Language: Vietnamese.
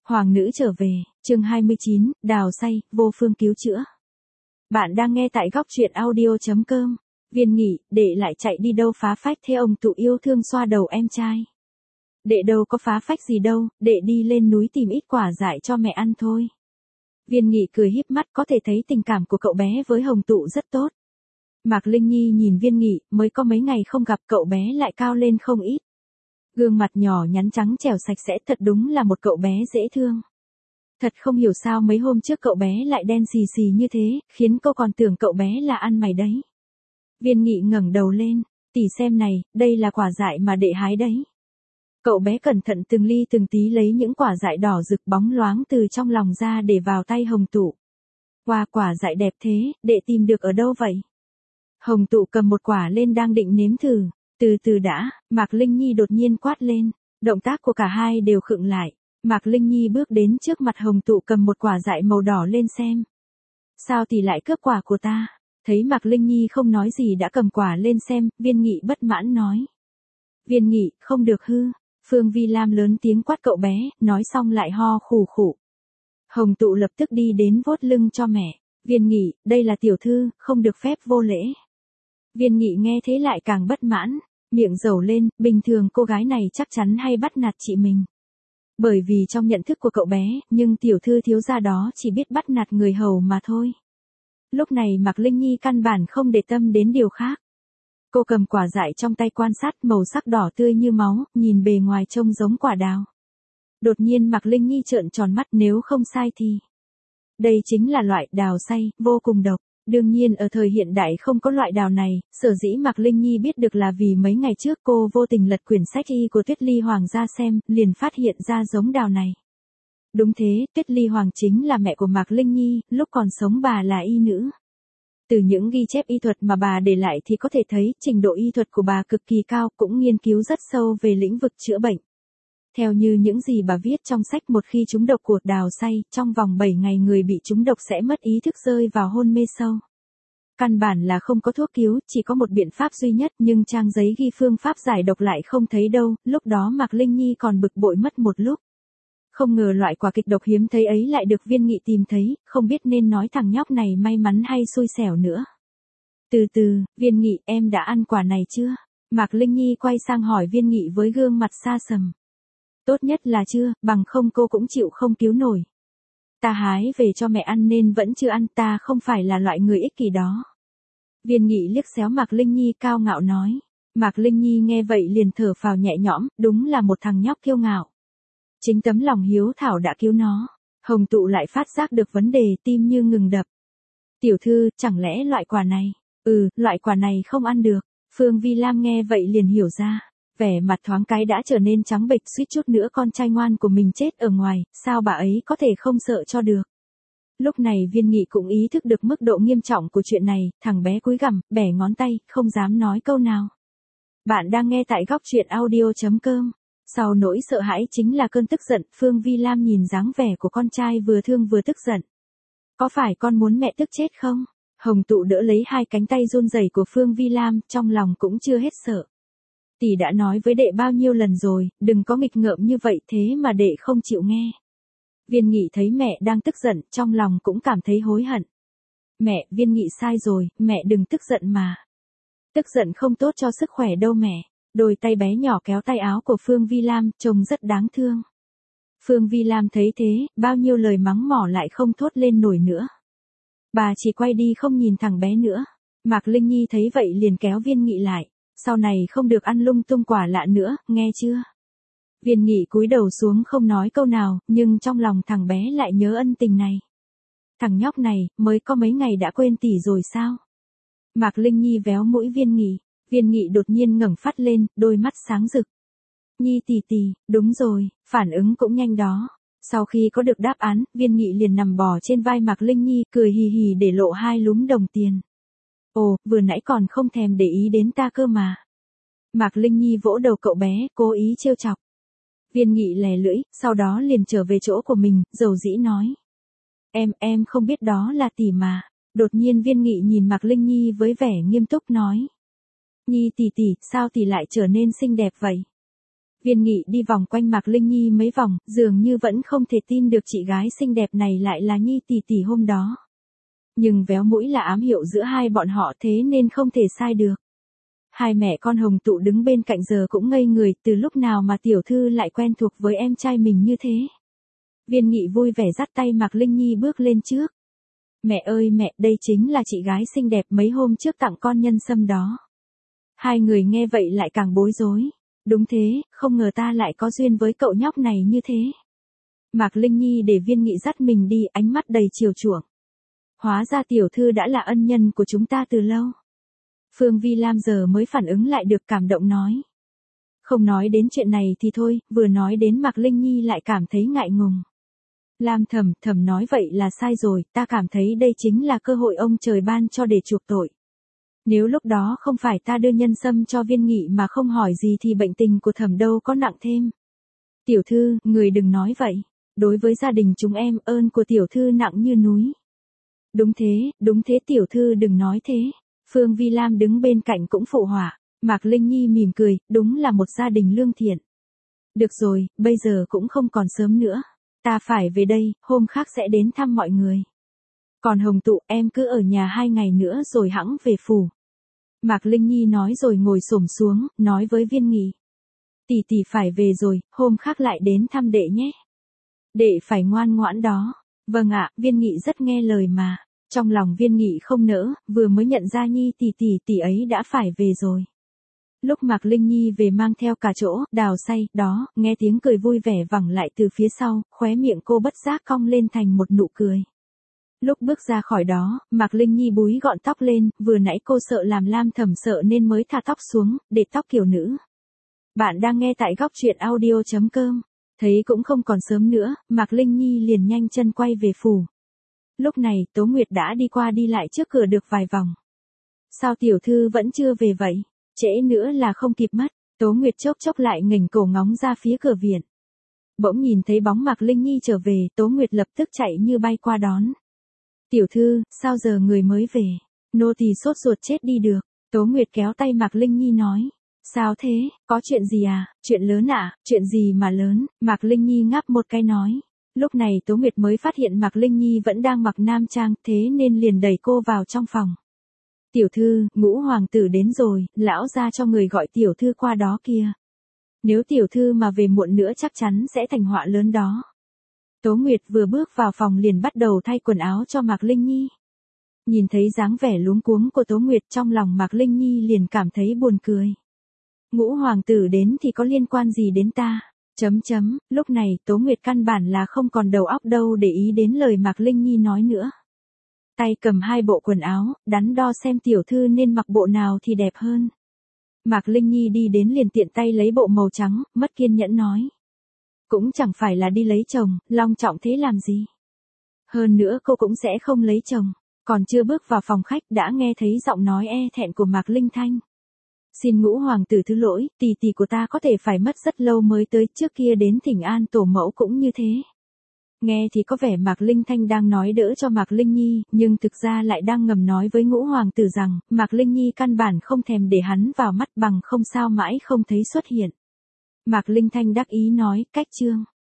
Hoàng nữ trở về, chương 29, đào say, vô phương cứu chữa. Bạn đang nghe tại góc truyện audio.com. Viên Nghị, đệ lại chạy đi đâu phá phách thế, ông Tụ yêu thương xoa đầu em trai. Đệ đâu có phá phách gì đâu, đệ đi lên núi tìm ít quả dại cho mẹ ăn thôi. Viên Nghị cười híp mắt, có thể thấy tình cảm của cậu bé với Hồng Tụ rất tốt. Mạc Linh Nhi nhìn Viên Nghị, mới có mấy ngày không gặp cậu bé lại cao lên không ít. Gương mặt nhỏ nhắn trắng trẻo sạch sẽ, thật đúng là một cậu bé dễ thương. Thật không hiểu sao mấy hôm trước cậu bé lại đen xì xì như thế, khiến cô còn tưởng cậu bé là ăn mày đấy. Viên Nghị ngẩng đầu lên, tỷ xem này, đây là quả dại mà đệ hái đấy. Cậu bé cẩn thận từng ly từng tí lấy những quả dại đỏ rực bóng loáng từ trong lòng ra để vào tay Hồng Tụ. Wow, quả dại đẹp thế, đệ tìm được ở đâu vậy? Hồng Tụ cầm một quả lên đang định nếm thử. Từ từ đã, Mạc Linh Nhi đột nhiên quát lên, động tác của cả hai đều khựng lại. Mạc Linh Nhi bước đến trước mặt Hồng Tụ cầm một quả dại màu đỏ lên xem. Sao tỷ lại cướp quả của ta? Thấy Mạc Linh Nhi không nói gì đã cầm quả lên xem, Viên Nghị bất mãn nói. Viên Nghị, không được hư. Phương Vi Lam lớn tiếng quát cậu bé, nói xong lại ho khủ khủ. Hồng Tụ lập tức đi đến vuốt lưng cho mẹ. Viên Nghị, đây là tiểu thư, không được phép vô lễ. Viên Nghị nghe thế lại càng bất mãn, miệng rầu lên, bình thường cô gái này chắc chắn hay bắt nạt chị mình. Bởi vì trong nhận thức của cậu bé, nhưng tiểu thư thiếu gia đó chỉ biết bắt nạt người hầu mà thôi. Lúc này Mạc Linh Nhi căn bản không để tâm đến điều khác. Cô cầm quả dại trong tay quan sát, màu sắc đỏ tươi như máu, nhìn bề ngoài trông giống quả đào. Đột nhiên Mạc Linh Nhi trợn tròn mắt, nếu không sai thì đây chính là loại đào say, vô cùng độc. Đương nhiên ở thời hiện đại không có loại đào này, sở dĩ Mạc Linh Nhi biết được là vì mấy ngày trước cô vô tình lật quyển sách y của Tuyết Ly Hoàng ra xem, liền phát hiện ra giống đào này. Đúng thế, Tuyết Ly Hoàng chính là mẹ của Mạc Linh Nhi, lúc còn sống bà là y nữ. Từ những ghi chép y thuật mà bà để lại thì có thể thấy trình độ y thuật của bà cực kỳ cao, cũng nghiên cứu rất sâu về lĩnh vực chữa bệnh. Theo như những gì bà viết trong sách, một khi trúng độc của đào say, trong vòng 7 ngày người bị trúng độc sẽ mất ý thức, rơi vào hôn mê sâu. Căn bản là không có thuốc cứu, chỉ có một biện pháp duy nhất, nhưng trang giấy ghi phương pháp giải độc lại không thấy đâu, lúc đó Mạc Linh Nhi còn bực bội mất một lúc. Không ngờ loại quả kịch độc hiếm thấy ấy lại được Viên Nghị tìm thấy, không biết nên nói thằng nhóc này may mắn hay xui xẻo nữa. Từ từ, Viên Nghị, em đã ăn quả này chưa? Mạc Linh Nhi quay sang hỏi Viên Nghị với gương mặt xa sầm. Tốt nhất là chưa, bằng không cô cũng chịu không cứu nổi. Ta hái về cho mẹ ăn nên vẫn chưa ăn, ta không phải là loại người ích kỷ đó. Viên Nghị liếc xéo Mạc Linh Nhi cao ngạo nói. Mạc Linh Nhi nghe vậy liền thở phào nhẹ nhõm, đúng là một thằng nhóc kiêu ngạo. Chính tấm lòng hiếu thảo đã cứu nó. Hồng Tụ lại phát giác được vấn đề, tim như ngừng đập. Tiểu thư, chẳng lẽ loại quả này? Loại quả này không ăn được. Phương Vi Lam nghe vậy liền hiểu ra. Vẻ mặt thoáng cái đã trở nên trắng bệch, suýt chút nữa con trai ngoan của mình chết ở ngoài, sao bà ấy có thể không sợ cho được. Lúc này Viên Nghị cũng ý thức được mức độ nghiêm trọng của chuyện này, thằng bé cúi gằm, bẻ ngón tay, không dám nói câu nào. Bạn đang nghe tại góc truyện audio.com. Sau nỗi sợ hãi chính là cơn tức giận, Phương Vi Lam nhìn dáng vẻ của con trai vừa thương vừa tức giận. Có phải con muốn mẹ tức chết không? Hồng Tụ đỡ lấy hai cánh tay run rẩy của Phương Vi Lam, trong lòng cũng chưa hết sợ. Tỷ đã nói với đệ bao nhiêu lần rồi, đừng có nghịch ngợm như vậy, thế mà đệ không chịu nghe. Viên Nghị thấy mẹ đang tức giận, trong lòng cũng cảm thấy hối hận. Mẹ, Viên Nghị sai rồi, mẹ đừng tức giận mà. Tức giận không tốt cho sức khỏe đâu mẹ. Đôi tay bé nhỏ kéo tay áo của Phương Vi Lam, trông rất đáng thương. Phương Vi Lam thấy thế, bao nhiêu lời mắng mỏ lại không thốt lên nổi nữa. Bà chỉ quay đi không nhìn thằng bé nữa. Mạc Linh Nhi thấy vậy liền kéo Viên Nghị lại. Sau này không được ăn lung tung quả lạ nữa, nghe chưa? Viên Nghị cúi đầu xuống không nói câu nào, nhưng trong lòng thằng bé lại nhớ ân tình này. Thằng nhóc này, mới có mấy ngày đã quên tỷ rồi sao? Mạc Linh Nhi véo mũi Viên Nghị. Viên Nghị đột nhiên ngẩng phát lên, đôi mắt sáng rực. Nhi tỷ tỷ, đúng rồi, phản ứng cũng nhanh đó. Sau khi có được đáp án, Viên Nghị liền nằm bò trên vai Mạc Linh Nhi, cười hì hì để lộ hai lúm đồng tiền. Ồ, vừa nãy còn không thèm để ý đến ta cơ mà. Mạc Linh Nhi vỗ đầu cậu bé, cố ý trêu chọc. Viên Nghị lè lưỡi, sau đó liền trở về chỗ của mình, dầu dĩ nói. Em không biết đó là tỷ mà. Đột nhiên Viên Nghị nhìn Mạc Linh Nhi với vẻ nghiêm túc nói. Nhi tỷ tỷ, sao tỷ lại trở nên xinh đẹp vậy? Viên Nghị đi vòng quanh Mạc Linh Nhi mấy vòng, dường như vẫn không thể tin được chị gái xinh đẹp này lại là Nhi tỷ tỷ hôm đó. Nhưng véo mũi là ám hiệu giữa hai bọn họ thế nên không thể sai được. Hai mẹ con Hồng Tụ đứng bên cạnh giờ cũng ngây người, từ lúc nào mà tiểu thư lại quen thuộc với em trai mình như thế. Viên Nghị vui vẻ dắt tay Mạc Linh Nhi bước lên trước. Mẹ ơi mẹ, đây chính là chị gái xinh đẹp mấy hôm trước tặng con nhân sâm đó. Hai người nghe vậy lại càng bối rối. Đúng thế, không ngờ ta lại có duyên với cậu nhóc này như thế. Mạc Linh Nhi để Viên Nghị dắt mình đi, ánh mắt đầy chiều chuộng. Hóa ra tiểu thư đã là ân nhân của chúng ta từ lâu. Phương Vi Lam giờ mới phản ứng lại được, cảm động nói. Không nói đến chuyện này thì thôi, vừa nói đến Mạc Linh Nhi lại cảm thấy ngại ngùng. Lam thầm nói vậy là sai rồi, ta cảm thấy đây chính là cơ hội ông trời ban cho để chuộc tội. Nếu lúc đó không phải ta đưa nhân sâm cho Viên Nghị mà không hỏi gì thì bệnh tình của thẩm đâu có nặng thêm. Tiểu thư, người đừng nói vậy. Đối với gia đình chúng em, ơn của tiểu thư nặng như núi. Đúng thế tiểu thư đừng nói thế. Phương Vi Lam đứng bên cạnh cũng phụ họa. Mạc Linh Nhi mỉm cười, đúng là một gia đình lương thiện. Được rồi, bây giờ cũng không còn sớm nữa. Ta phải về đây, hôm khác sẽ đến thăm mọi người. Còn Hồng Tụ, em cứ ở nhà 2 ngày nữa rồi hẵng về phủ. Mạc Linh Nhi nói rồi ngồi xổm xuống, nói với Viên Nghị. Tỷ tỷ phải về rồi, hôm khác lại đến thăm đệ nhé. Đệ phải ngoan ngoãn đó. Vâng ạ, Viên Nghị rất nghe lời mà. Trong lòng Viên Nghị không nỡ, vừa mới nhận ra Nhi tỷ ấy đã phải về rồi. Lúc Mạc Linh Nhi về mang theo cả chỗ, Đào Say, đó, nghe tiếng cười vui vẻ vẳng lại từ phía sau, khóe miệng cô bất giác cong lên thành một nụ cười. Lúc bước ra khỏi đó, Mạc Linh Nhi búi gọn tóc lên, vừa nãy cô sợ làm Lam Thẩm sợ nên mới thả tóc xuống, để tóc kiểu nữ. Bạn đang nghe tại góc truyện audio.com. Thấy cũng không còn sớm nữa, Mạc Linh Nhi liền nhanh chân quay về phủ. Lúc này, Tố Nguyệt đã đi qua đi lại trước cửa được vài vòng. Sao tiểu thư vẫn chưa về vậy? Trễ nữa là không kịp mất. Tố Nguyệt chốc lại nghềnh cổ ngóng ra phía cửa viện. Bỗng nhìn thấy bóng Mạc Linh Nhi trở về, Tố Nguyệt lập tức chạy như bay qua đón. Tiểu thư, sao giờ người mới về? Nô tỳ sốt ruột chết đi được. Tố Nguyệt kéo tay Mạc Linh Nhi nói. Sao thế, có chuyện gì à? Chuyện lớn à? Chuyện gì mà lớn? Mạc Linh Nhi ngáp một cái nói. Lúc này Tố Nguyệt mới phát hiện Mạc Linh Nhi vẫn đang mặc nam trang, thế nên liền đẩy cô vào trong phòng. Tiểu thư, Ngũ hoàng tử đến rồi, lão ra cho người gọi tiểu thư qua đó kia. Nếu tiểu thư mà về muộn nữa chắc chắn sẽ thành họa lớn đó. Tố Nguyệt vừa bước vào phòng liền bắt đầu thay quần áo cho Mạc Linh Nhi. Nhìn thấy dáng vẻ luống cuống của Tố Nguyệt, trong lòng Mạc Linh Nhi liền cảm thấy buồn cười. Ngũ hoàng tử đến thì có liên quan gì đến ta? Lúc này Tố Nguyệt căn bản là không còn đầu óc đâu để ý đến lời Mạc Linh Nhi nói nữa. Tay cầm 2 bộ quần áo, đắn đo xem tiểu thư nên mặc bộ nào thì đẹp hơn. Mạc Linh Nhi đi đến liền tiện tay lấy bộ màu trắng, mất kiên nhẫn nói. Cũng chẳng phải là đi lấy chồng, long trọng thế làm gì. Hơn nữa cô cũng sẽ không lấy chồng. Còn chưa bước vào phòng khách đã nghe thấy giọng nói e thẹn của Mạc Linh Thanh. Xin Ngũ hoàng tử thứ lỗi, tỷ của ta có thể phải mất rất lâu mới tới, trước kia đến thỉnh an tổ mẫu cũng như thế. Nghe thì có vẻ Mạc Linh Thanh đang nói đỡ cho Mạc Linh Nhi, nhưng thực ra lại đang ngầm nói với Ngũ hoàng tử rằng, Mạc Linh Nhi căn bản không thèm để hắn vào mắt, bằng không sao mãi không thấy xuất hiện. Mạc Linh Thanh đắc ý nói, cách chương.